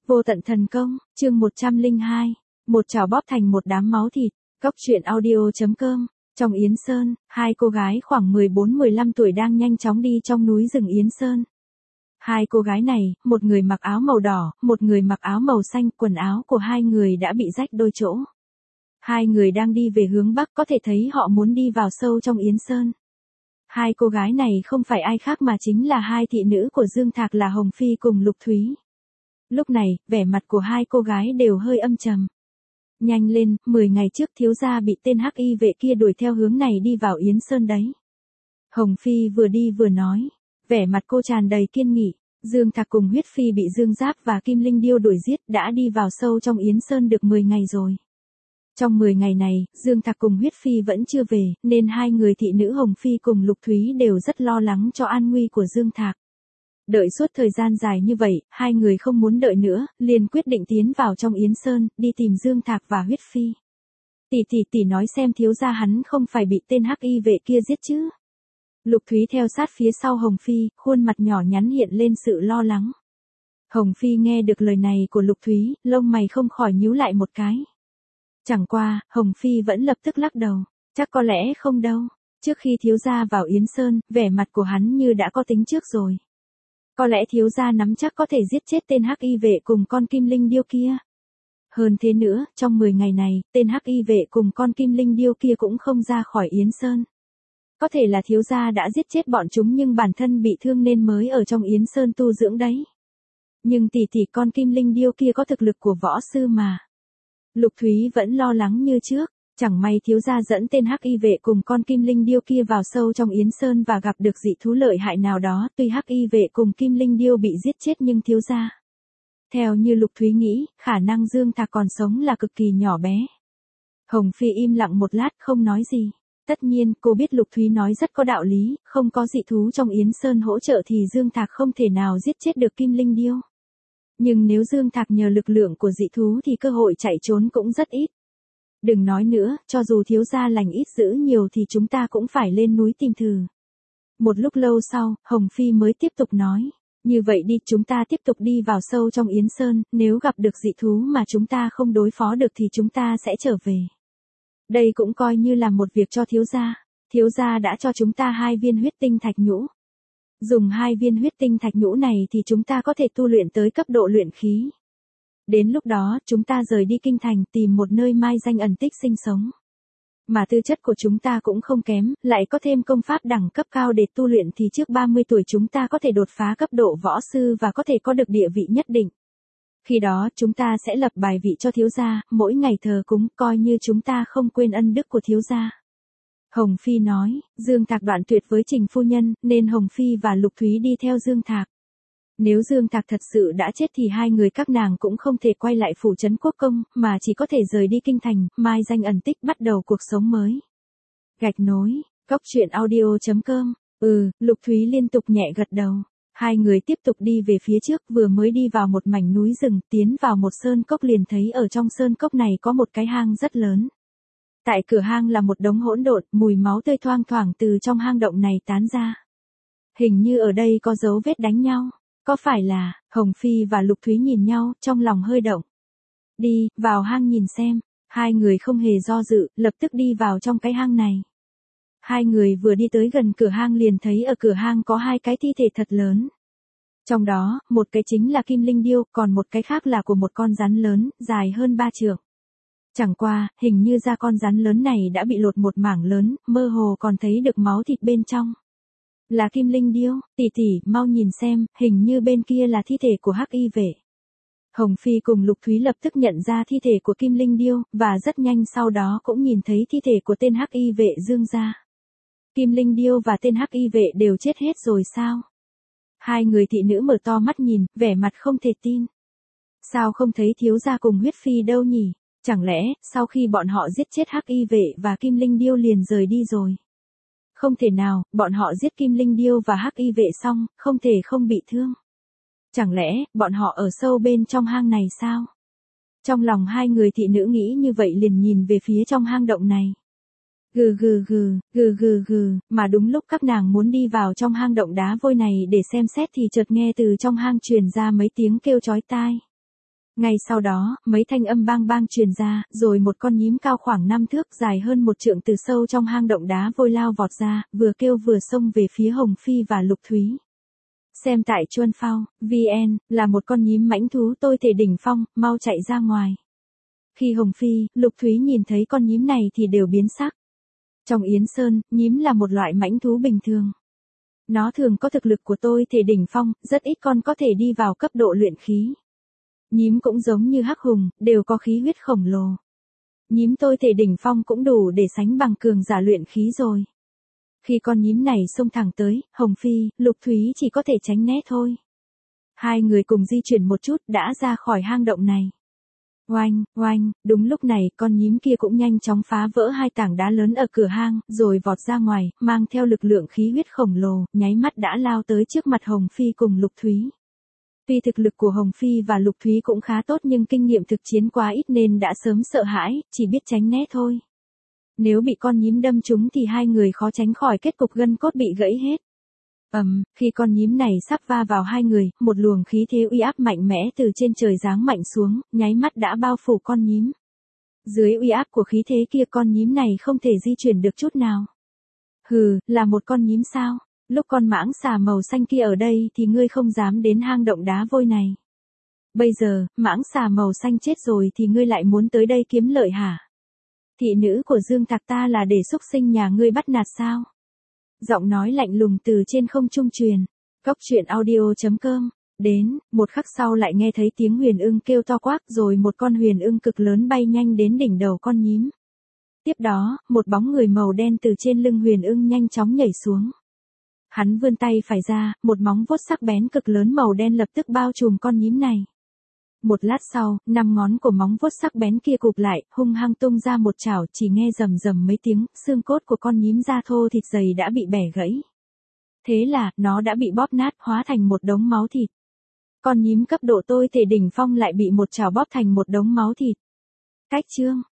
Vô tận thần công, chương 102. Một chảo bóp thành một đám máu thịt. Cốc truyện audio.com. Trong Yến Sơn, hai cô gái khoảng 14-15 tuổi đang nhanh chóng đi trong núi rừng Yến Sơn. Hai cô gái này, một người mặc áo màu đỏ, một người mặc áo màu xanh, quần áo của hai người đã bị rách đôi chỗ. Hai người đang đi về hướng Bắc, có thể thấy họ muốn đi vào sâu trong Yến Sơn. Hai cô gái này không phải ai khác mà chính là hai thị nữ của Dương Thạc là Hồng Phi cùng Lục Thúy. Lúc này, vẻ mặt của hai cô gái đều hơi âm trầm. Nhanh lên, 10 ngày trước thiếu gia bị tên hắc y vệ kia đuổi theo hướng này đi vào Yến Sơn đấy. Hồng Phi vừa đi vừa nói, vẻ mặt cô tràn đầy kiên nghị. Dương Thạc cùng Huyết Phi bị Dương Giáp và Kim Linh Điêu đuổi giết đã đi vào sâu trong Yến Sơn được 10 ngày rồi. Trong 10 ngày này, Dương Thạc cùng Huyết Phi vẫn chưa về, nên hai người thị nữ Hồng Phi cùng Lục Thúy đều rất lo lắng cho an nguy của Dương Thạc. Đợi suốt thời gian dài như vậy, hai người không muốn đợi nữa, liền quyết định tiến vào trong Yến Sơn, đi tìm Dương Thạc và Huyết Phi. Tỷ nói xem thiếu gia hắn không phải bị tên hắc y vệ kia giết chứ? Lục Thúy theo sát phía sau Hồng Phi, khuôn mặt nhỏ nhắn hiện lên sự lo lắng. Hồng Phi nghe được lời này của Lục Thúy, lông mày không khỏi nhíu lại một cái. Chẳng qua, Hồng Phi vẫn lập tức lắc đầu, chắc có lẽ không đâu. Trước khi thiếu gia vào Yến Sơn, vẻ mặt của hắn như đã có tính trước rồi. Có lẽ thiếu gia nắm chắc có thể giết chết tên hắc y vệ cùng con Kim Linh Điêu kia. Hơn thế nữa, trong 10 ngày này, tên hắc y vệ cùng con Kim Linh Điêu kia cũng không ra khỏi Yến Sơn. Có thể là thiếu gia đã giết chết bọn chúng nhưng bản thân bị thương nên mới ở trong Yến Sơn tu dưỡng đấy. Nhưng tỷ con Kim Linh Điêu kia có thực lực của võ sư mà. Lục Thúy vẫn lo lắng như trước. Chẳng may thiếu gia dẫn tên hắc y vệ cùng con Kim Linh Điêu kia vào sâu trong Yến Sơn và gặp được dị thú lợi hại nào đó, tuy hắc y vệ cùng Kim Linh Điêu bị giết chết nhưng thiếu gia. Theo như Lục Thúy nghĩ, khả năng Dương Thạc còn sống là cực kỳ nhỏ bé. Hồng Phi im lặng một lát không nói gì. Tất nhiên, cô biết Lục Thúy nói rất có đạo lý, không có dị thú trong Yến Sơn hỗ trợ thì Dương Thạc không thể nào giết chết được Kim Linh Điêu. Nhưng nếu Dương Thạc nhờ lực lượng của dị thú thì cơ hội chạy trốn cũng rất ít. Đừng nói nữa, cho dù thiếu gia lành ít dữ nhiều thì chúng ta cũng phải lên núi tìm thử. Một lúc lâu sau, Hồng Phi mới tiếp tục nói, như vậy đi chúng ta tiếp tục đi vào sâu trong Yến Sơn, nếu gặp được dị thú mà chúng ta không đối phó được thì chúng ta sẽ trở về. Đây cũng coi như là một việc cho thiếu gia đã cho chúng ta 2 viên huyết tinh thạch nhũ. Dùng 2 viên huyết tinh thạch nhũ này thì chúng ta có thể tu luyện tới cấp độ luyện khí. Đến lúc đó, chúng ta rời đi kinh thành tìm một nơi mai danh ẩn tích sinh sống. Mà tư chất của chúng ta cũng không kém, lại có thêm công pháp đẳng cấp cao để tu luyện thì trước 30 tuổi chúng ta có thể đột phá cấp độ võ sư và có thể có được địa vị nhất định. Khi đó, chúng ta sẽ lập bài vị cho thiếu gia, mỗi ngày thờ cúng, coi như chúng ta không quên ân đức của thiếu gia. Hồng Phi nói, Dương Thạc đoạn tuyệt với Trình phu nhân, nên Hồng Phi và Lục Thúy đi theo Dương Thạc. Nếu Dương Thạc thật sự đã chết thì hai người các nàng cũng không thể quay lại phủ trấn quốc công, mà chỉ có thể rời đi kinh thành, mai danh ẩn tích bắt đầu cuộc sống mới. Gạch nối, cốc truyện audio.com. Lục Thúy liên tục nhẹ gật đầu. Hai người tiếp tục đi về phía trước, vừa mới đi vào một mảnh núi rừng, tiến vào một sơn cốc liền thấy ở trong sơn cốc này có một cái hang rất lớn. Tại cửa hang là một đống hỗn độn, mùi máu tươi thoang thoảng từ trong hang động này tán ra. Hình như ở đây có dấu vết đánh nhau. Có phải là, Hồng Phi và Lục Thúy nhìn nhau, trong lòng hơi động. Đi, vào hang nhìn xem. Hai người không hề do dự, lập tức đi vào trong cái hang này. Hai người vừa đi tới gần cửa hang liền thấy ở cửa hang có 2 cái thi thể thật lớn. Trong đó, một cái chính là Kim Linh Điêu, còn một cái khác là của một con rắn lớn, dài hơn 3 trượng. Chẳng qua, hình như da con rắn lớn này đã bị lột một mảng lớn, mơ hồ còn thấy được máu thịt bên trong. Là Kim Linh Điêu, tỷ, mau nhìn xem, hình như bên kia là thi thể của hắc y vệ. Hồng Phi cùng Lục Thúy lập tức nhận ra thi thể của Kim Linh Điêu, và rất nhanh sau đó cũng nhìn thấy thi thể của tên hắc y vệ Dương gia. Kim Linh Điêu và tên hắc y vệ đều chết hết rồi sao? Hai người thị nữ mở to mắt nhìn, vẻ mặt không thể tin. Sao không thấy thiếu gia cùng Huyết Phi đâu nhỉ? Chẳng lẽ, sau khi bọn họ giết chết hắc y vệ và Kim Linh Điêu liền rời đi rồi? Không thể nào, bọn họ giết Kim Linh Điêu và hắc y vệ xong, không thể không bị thương. Chẳng lẽ, bọn họ ở sâu bên trong hang này sao? Trong lòng hai người thị nữ nghĩ như vậy liền nhìn về phía trong hang động này. Mà đúng lúc các nàng muốn đi vào trong hang động đá vôi này để xem xét thì chợt nghe từ trong hang truyền ra mấy tiếng kêu chói tai. Ngay sau đó, mấy thanh âm bang bang truyền ra, rồi một con nhím cao khoảng 5 thước dài hơn 1 trượng từ sâu trong hang động đá vôi lao vọt ra, vừa kêu vừa xông về phía Hồng Phi và Lục Thúy. Xem tại Chuân Phao, VN, là một con nhím mãnh thú tôi thể đỉnh phong, mau chạy ra ngoài. Khi Hồng Phi, Lục Thúy nhìn thấy con nhím này thì đều biến sắc. Trong Yến Sơn, nhím là một loại mãnh thú bình thường. Nó thường có thực lực của tôi thể đỉnh phong, rất ít con có thể đi vào cấp độ luyện khí. Nhím cũng giống như hắc hùng, đều có khí huyết khổng lồ. Nhím tôi thể đỉnh phong cũng đủ để sánh bằng cường giả luyện khí rồi. Khi con nhím này xông thẳng tới, Hồng Phi, Lục Thúy chỉ có thể tránh né thôi. Hai người cùng di chuyển một chút đã ra khỏi hang động này. Oanh, oanh, đúng lúc này con nhím kia cũng nhanh chóng phá vỡ hai tảng đá lớn ở cửa hang, rồi vọt ra ngoài, mang theo lực lượng khí huyết khổng lồ, nháy mắt đã lao tới trước mặt Hồng Phi cùng Lục Thúy. Tuy thực lực của Hồng Phi và Lục Thúy cũng khá tốt nhưng kinh nghiệm thực chiến quá ít nên đã sớm sợ hãi, chỉ biết tránh né thôi. Nếu bị con nhím đâm trúng thì hai người khó tránh khỏi kết cục gân cốt bị gãy hết. Khi con nhím này sắp va vào hai người, một luồng khí thế uy áp mạnh mẽ từ trên trời giáng mạnh xuống, nháy mắt đã bao phủ con nhím. Dưới uy áp của khí thế kia con nhím này không thể di chuyển được chút nào. Hừ, là một con nhím sao? Lúc con mãng xà màu xanh kia ở đây thì ngươi không dám đến hang động đá vôi này. Bây giờ, mãng xà màu xanh chết rồi thì ngươi lại muốn tới đây kiếm lợi hả? Thị nữ của Dương Thạc ta là để xúc sinh nhà ngươi bắt nạt sao? Giọng nói lạnh lùng từ trên không trung truyền. Cốc truyện audio.com. Đến, một khắc sau lại nghe thấy tiếng huyền ưng kêu to quát rồi một con huyền ưng cực lớn bay nhanh đến đỉnh đầu con nhím. Tiếp đó, một bóng người màu đen từ trên lưng huyền ưng nhanh chóng nhảy xuống. Hắn vươn tay phải ra, một móng vuốt sắc bén cực lớn màu đen lập tức bao trùm con nhím này. Một lát sau, 5 ngón của móng vuốt sắc bén kia cụp lại, hung hăng tung ra một chảo, chỉ nghe rầm rầm mấy tiếng, xương cốt của con nhím da thô thịt dày đã bị bẻ gãy. Thế là, nó đã bị bóp nát, hóa thành một đống máu thịt. Con nhím cấp độ tôi thể đỉnh phong lại bị một chảo bóp thành một đống máu thịt. Cách chương